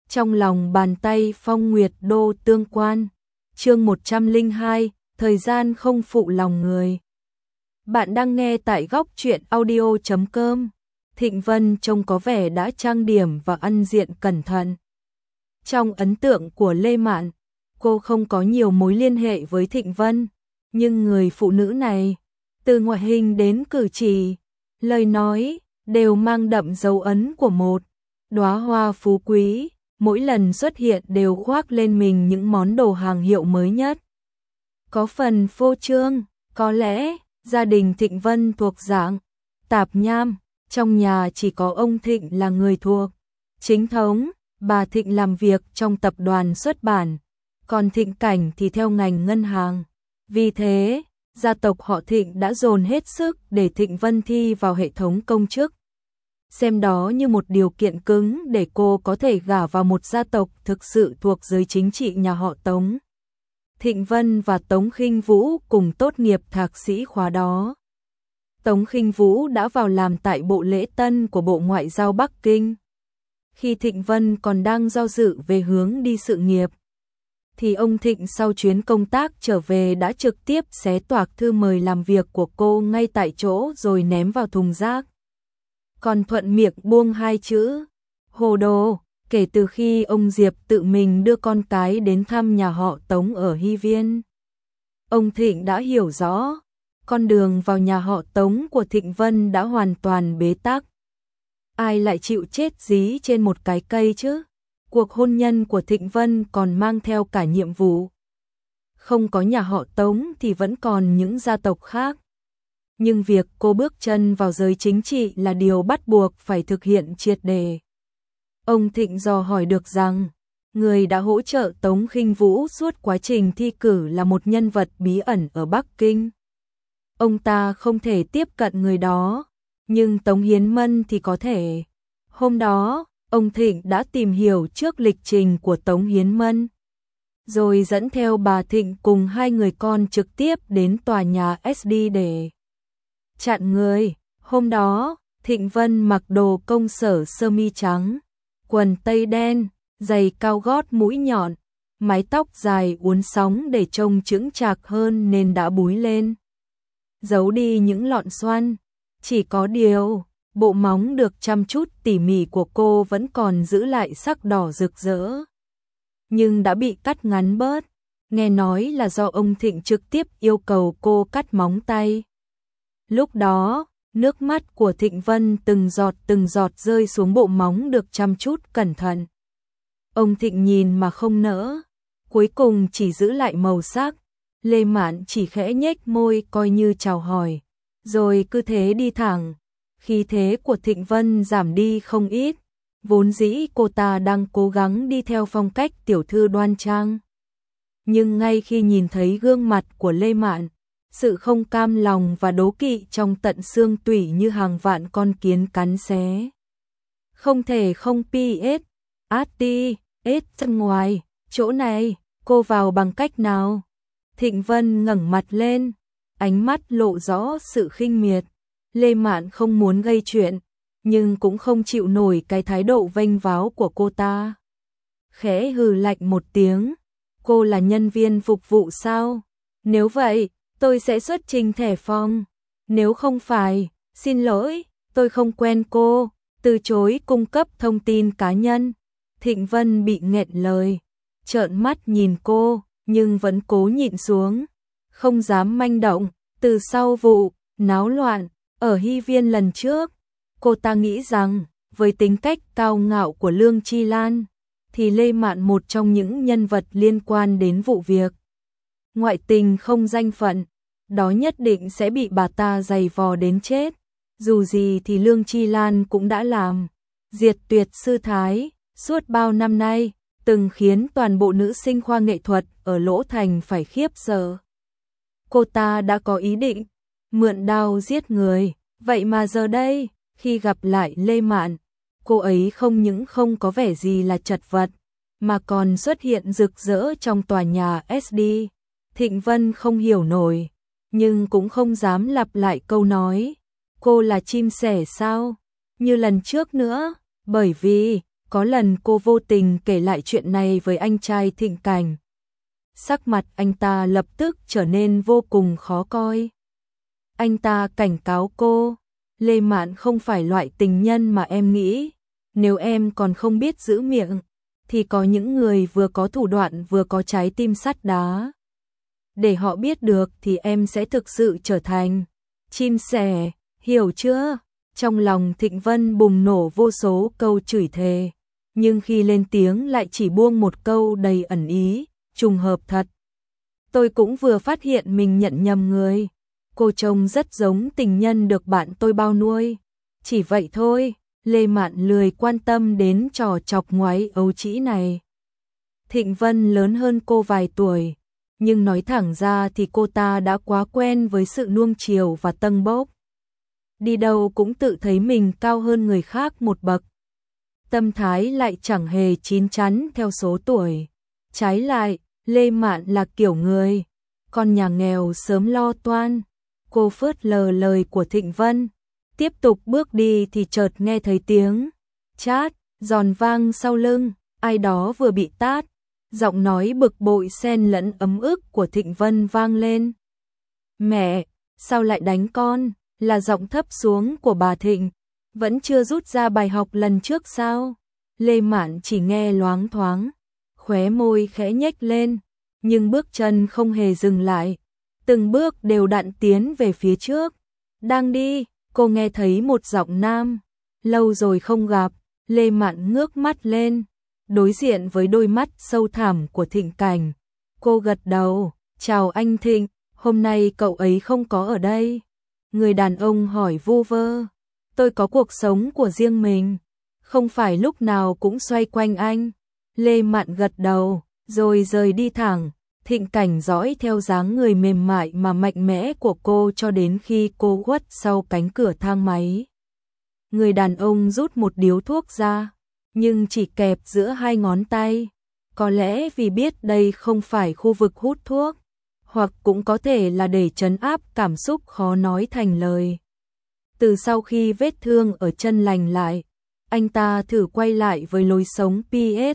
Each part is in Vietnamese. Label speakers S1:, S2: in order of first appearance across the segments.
S1: Trong lòng bàn tay Phong Nguyệt Đô tương quan. Chương 102, thời gian không phụ lòng người. Bạn đang nghe tại góc truyện audio.com. Thịnh Vân trông có vẻ đã trang điểm và ăn diện cẩn thận. Trong ấn tượng của Lê Mạn, cô không có nhiều mối liên hệ với Thịnh Vân, nhưng người phụ nữ này, từ ngoại hình đến cử chỉ, lời nói, đều mang đậm dấu ấn của một đóa hoa phú quý, mỗi lần xuất hiện đều khoác lên mình những món đồ hàng hiệu mới nhất. Có phần phô trương, có lẽ gia đình Thịnh Vân thuộc dạng tạp nham, trong nhà chỉ có ông Thịnh là người thuộc chính thống, bà Thịnh làm việc trong tập đoàn xuất bản, còn Thịnh Cảnh thì theo ngành ngân hàng. Vì thế, gia tộc họ Thịnh đã dồn hết sức để Thịnh Vân thi vào hệ thống công chức, xem đó như một điều kiện cứng để cô có thể gả vào một gia tộc thực sự thuộc giới chính trị nhà họ Tống. Thịnh Vân và Tống Khinh Vũ cùng tốt nghiệp thạc sĩ khóa đó. Tống Khinh Vũ đã vào làm tại Bộ Lễ Tân của Bộ Ngoại giao Bắc Kinh. Khi Thịnh Vân còn đang do dự về hướng đi sự nghiệp, thì ông Thịnh sau chuyến công tác trở về đã trực tiếp xé toạc thư mời làm việc của cô ngay tại chỗ rồi ném vào thùng rác. Còn thuận miệng buông hai chữ hồ đồ. Kể từ khi ông Diệp tự mình đưa con cái đến thăm nhà họ Tống ở Hy Viên, ông Thịnh đã hiểu rõ, con đường vào nhà họ Tống của Thịnh Vân đã hoàn toàn bế tắc. Ai lại chịu chết dí trên một cái cây chứ? Cuộc hôn nhân của Thịnh Vân còn mang theo cả nhiệm vụ. Không có nhà họ Tống thì vẫn còn những gia tộc khác. Nhưng việc cô bước chân vào giới chính trị là điều bắt buộc phải thực hiện triệt để. Ông Thịnh dò hỏi được rằng, người đã hỗ trợ Tống Khinh Vũ suốt quá trình thi cử là một nhân vật bí ẩn ở Bắc Kinh. Ông ta không thể tiếp cận người đó, nhưng Tống Hiến Mân thì có thể. Hôm đó, ông Thịnh đã tìm hiểu trước lịch trình của Tống Hiến Mân, rồi dẫn theo bà Thịnh cùng hai người con trực tiếp đến tòa nhà SD để chặn người. Hôm đó, Thịnh Vân mặc đồ công sở sơ mi trắng, quần tây đen, giày cao gót mũi nhọn, mái tóc dài uốn sóng để trông chững chạc hơn nên đã búi lên, giấu đi những lọn xoăn. Chỉ có điều, bộ móng được chăm chút tỉ mỉ của cô vẫn còn giữ lại sắc đỏ rực rỡ, nhưng đã bị cắt ngắn bớt. Nghe nói là do ông Thịnh trực tiếp yêu cầu cô cắt móng tay. Lúc đó, nước mắt của Thịnh Vân từng giọt rơi xuống bộ móng được chăm chút cẩn thận. Ông Thịnh nhìn mà không nỡ, cuối cùng chỉ giữ lại màu sắc. Lê Mạn chỉ khẽ nhếch môi coi như chào hỏi, rồi cứ thế đi thẳng. Khí thế của Thịnh Vân giảm đi không ít, vốn dĩ cô ta đang cố gắng đi theo phong cách tiểu thư đoan trang. Nhưng ngay khi nhìn thấy gương mặt của Lê Mạn, sự không cam lòng và đố kỵ trong tận xương tủy như hàng vạn con kiến cắn xé. Không thể không pi-ết, át-ti, ết chân ngoài, chỗ này, cô vào bằng cách nào? Thịnh Vân ngẩng mặt lên, ánh mắt lộ rõ sự khinh miệt. Lê Mạn không muốn gây chuyện, nhưng cũng không chịu nổi cái thái độ vênh váo của cô ta. Khẽ hừ lạnh một tiếng, cô là nhân viên phục vụ sao? Nếu vậy, tôi sẽ xuất trình thẻ phòng. Nếu không phải, xin lỗi, tôi không quen cô, từ chối cung cấp thông tin cá nhân. Thịnh Vân bị nghẹn lời, trợn mắt nhìn cô, nhưng vẫn cố nhịn xuống, không dám manh động. Từ sau vụ náo loạn ở Hy Viên lần trước, cô ta nghĩ rằng với tính cách cao ngạo của Lương Chi Lan, thì Lê Mạn một trong những nhân vật liên quan đến vụ việc ngoại tình không danh phận, đó nhất định sẽ bị bà ta giày vò đến chết. Dù gì thì Lương Chi Lan cũng đã làm diệt tuyệt sư thái suốt bao năm nay, từng khiến toàn bộ nữ sinh khoa nghệ thuật ở Lỗ Thành phải khiếp sợ. Cô ta đã có ý định mượn đao giết người, vậy mà giờ đây, khi gặp lại Lê Mạn, cô ấy không những không có vẻ gì là chật vật, mà còn xuất hiện rực rỡ trong tòa nhà SD. Thịnh Vân không hiểu nổi, nhưng cũng không dám lặp lại câu nói, cô là chim sẻ sao? Như lần trước nữa, bởi vì Có lần cô vô tình kể lại chuyện này với anh trai Thịnh Cảnh. Sắc mặt anh ta lập tức trở nên vô cùng khó coi. Anh ta cảnh cáo cô, Lê Mạn không phải loại tình nhân mà em nghĩ. Nếu em còn không biết giữ miệng, thì có những người vừa có thủ đoạn vừa có trái tim sắt đá. Để họ biết được thì em sẽ thực sự trở thành chim sẻ, hiểu chưa? Trong lòng Thịnh Vân bùng nổ vô số câu chửi thề, nhưng khi lên tiếng lại chỉ buông một câu đầy ẩn ý, trùng hợp thật. Tôi cũng vừa phát hiện mình nhận nhầm người. Cô trông rất giống tình nhân được bạn tôi bao nuôi. Chỉ vậy thôi, Lê Mạn lười quan tâm đến trò chọc ngoáy ấu trĩ này. Thịnh Vân lớn hơn cô vài tuổi, nhưng nói thẳng ra thì cô ta đã quá quen với sự nuông chiều và tâng bốc. Đi đâu cũng tự thấy mình cao hơn người khác một bậc. Tâm thái lại chẳng hề chín chắn theo số tuổi. Trái lại, Lê Mạn là kiểu người con nhà nghèo sớm lo toan. Cô phớt lờ lời của Thịnh Vân, tiếp tục bước đi thì chợt nghe thấy tiếng chát giòn vang sau lưng, ai đó vừa bị tát. Giọng nói bực bội xen lẫn ấm ức của Thịnh Vân vang lên. Mẹ, sao lại đánh con? Là giọng thấp xuống của bà Thịnh. Vẫn chưa rút ra bài học lần trước sao? Lê Mạn chỉ nghe loáng thoáng, khóe môi khẽ nhếch lên, nhưng bước chân không hề dừng lại, từng bước đều đặn tiến về phía trước. Đang đi, cô nghe thấy một giọng nam, lâu rồi không gặp. Lê Mạn ngước mắt lên, đối diện với đôi mắt sâu thẳm của Thịnh Cảnh. Cô gật đầu, chào anh Thịnh, hôm nay cậu ấy không có ở đây. Người đàn ông hỏi vu vơ, tôi có cuộc sống của riêng mình, không phải lúc nào cũng xoay quanh anh. Lê Mạn gật đầu, rồi rời đi thẳng. Thịnh Cảnh dõi theo dáng người mềm mại mà mạnh mẽ của cô cho đến khi cô khuất sau cánh cửa thang máy. Người đàn ông rút một điếu thuốc ra, nhưng chỉ kẹp giữa hai ngón tay. Có lẽ vì biết đây không phải khu vực hút thuốc, hoặc cũng có thể là để trấn áp cảm xúc khó nói thành lời. Từ sau khi vết thương ở chân lành lại, anh ta thử quay lại với lối sống PS.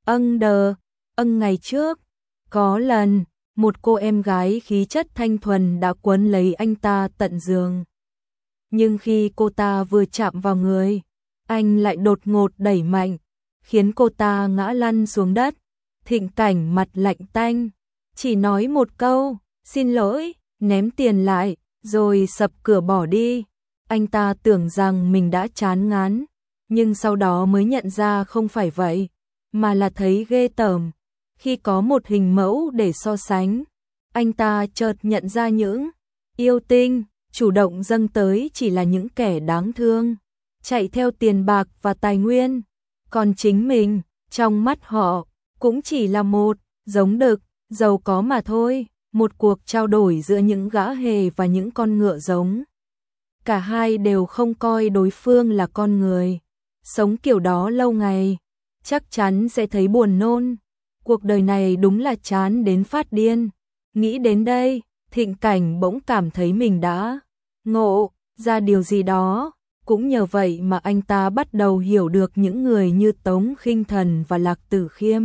S1: Ngày trước, có lần, một cô em gái khí chất thanh thuần đã quấn lấy anh ta tận giường. Nhưng khi cô ta vừa chạm vào người, anh lại đột ngột đẩy mạnh, khiến cô ta ngã lăn xuống đất. Thịnh Cảnh mặt lạnh tanh, chỉ nói một câu, xin lỗi, ném tiền lại, rồi sập cửa bỏ đi. Anh ta tưởng rằng mình đã chán ngán, nhưng sau đó mới nhận ra không phải vậy, mà là thấy ghê tởm. Khi có một hình mẫu để so sánh, anh ta chợt nhận ra những yêu tinh chủ động dâng tới chỉ là những kẻ đáng thương, chạy theo tiền bạc và tài nguyên, còn chính mình, trong mắt họ, cũng chỉ là một giống đực, giàu có mà thôi, một cuộc trao đổi giữa những gã hề và những con ngựa giống. Cả hai đều không coi đối phương là con người, sống kiểu đó lâu ngày, chắc chắn sẽ thấy buồn nôn. Cuộc đời này đúng là chán đến phát điên. Nghĩ đến đây, Thịnh Cảnh bỗng cảm thấy mình đã ngộ ra điều gì đó. Cũng nhờ vậy mà anh ta bắt đầu hiểu được những người như Tống Khinh Thần và Lạc Tử Khiêm.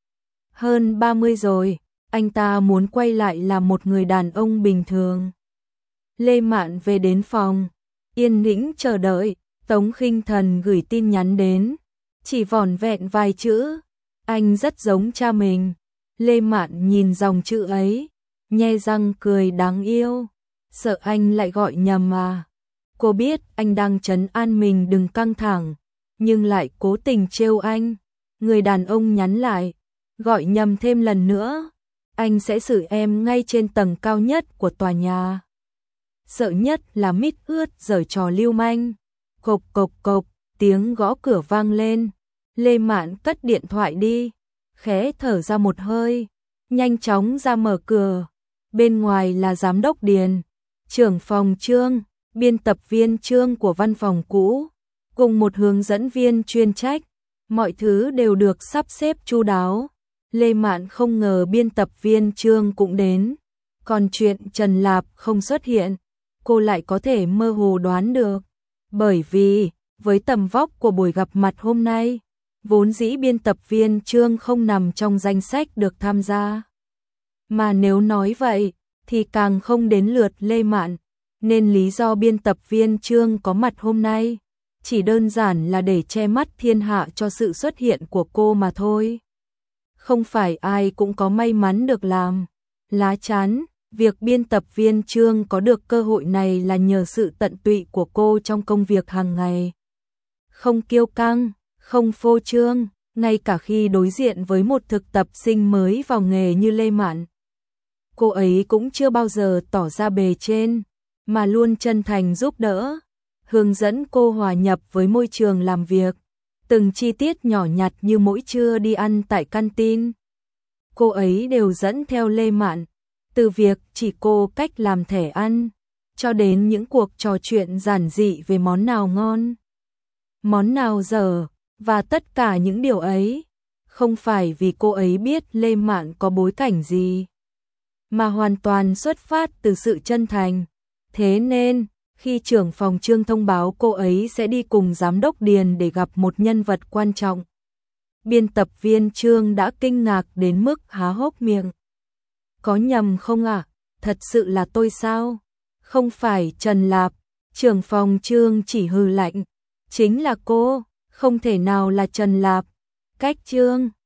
S1: Hơn 30 rồi, anh ta muốn quay lại làm một người đàn ông bình thường. Lê Mạn về đến phòng, yên tĩnh chờ đợi. Tống Khinh Thần gửi tin nhắn đến, chỉ vỏn vẹn vài chữ. Anh rất giống cha mình. Lê Mạn nhìn dòng chữ ấy, nhe răng cười đáng yêu. Sợ anh lại gọi nhầm à? Cô biết anh đang trấn an mình đừng căng thẳng, nhưng lại cố tình trêu anh. Người đàn ông nhắn lại, gọi nhầm thêm lần nữa, anh sẽ xử em ngay trên tầng cao nhất của tòa nhà. Sợ nhất là mít ướt giở trò lưu manh. Cộc cộc cộc, tiếng gõ cửa vang lên. Lê Mạn cất điện thoại đi, khẽ thở ra một hơi, nhanh chóng ra mở cửa. Bên ngoài là giám đốc Điền, trưởng phòng Trương, biên tập viên Trương của văn phòng cũ, cùng một hướng dẫn viên chuyên trách. Mọi thứ đều được sắp xếp chu đáo. Lê Mạn không ngờ biên tập viên Trương cũng đến, còn chuyện Trần Lạp không xuất hiện, cô lại có thể mơ hồ đoán được. Bởi vì, với tầm vóc của buổi gặp mặt hôm nay, vốn dĩ biên tập viên Trương không nằm trong danh sách được tham gia. Mà nếu nói vậy, thì càng không đến lượt Lê Mạn, nên lý do biên tập viên Trương có mặt hôm nay chỉ đơn giản là để che mắt thiên hạ cho sự xuất hiện của cô mà thôi. Không phải ai cũng có may mắn được làm lá chắn, việc biên tập viên Trương có được cơ hội này là nhờ sự tận tụy của cô trong công việc hàng ngày. Không kiêu căng, không phô trương, ngay cả khi đối diện với một thực tập sinh mới vào nghề như Lê Mạn. Cô ấy cũng chưa bao giờ tỏ ra bề trên, mà luôn chân thành giúp đỡ, hướng dẫn cô hòa nhập với môi trường làm việc. Từng chi tiết nhỏ nhặt như mỗi trưa đi ăn tại canteen, cô ấy đều dẫn theo Lê Mạn, từ việc chỉ cô cách làm thẻ ăn, cho đến những cuộc trò chuyện giản dị về món nào ngon, món nào dở, và tất cả những điều ấy, không phải vì cô ấy biết Lê Mạn có bối cảnh gì, mà hoàn toàn xuất phát từ sự chân thành. Thế nên, khi trưởng phòng Trương thông báo cô ấy sẽ đi cùng giám đốc Điền để gặp một nhân vật quan trọng, biên tập viên Trương đã kinh ngạc đến mức há hốc miệng. Có nhầm không ạ? Thật sự là tôi sao? Không phải Trần Lạp, trưởng phòng Trương chỉ hừ lạnh. Chính là cô, không thể nào là Trần Lạp. Cách Trương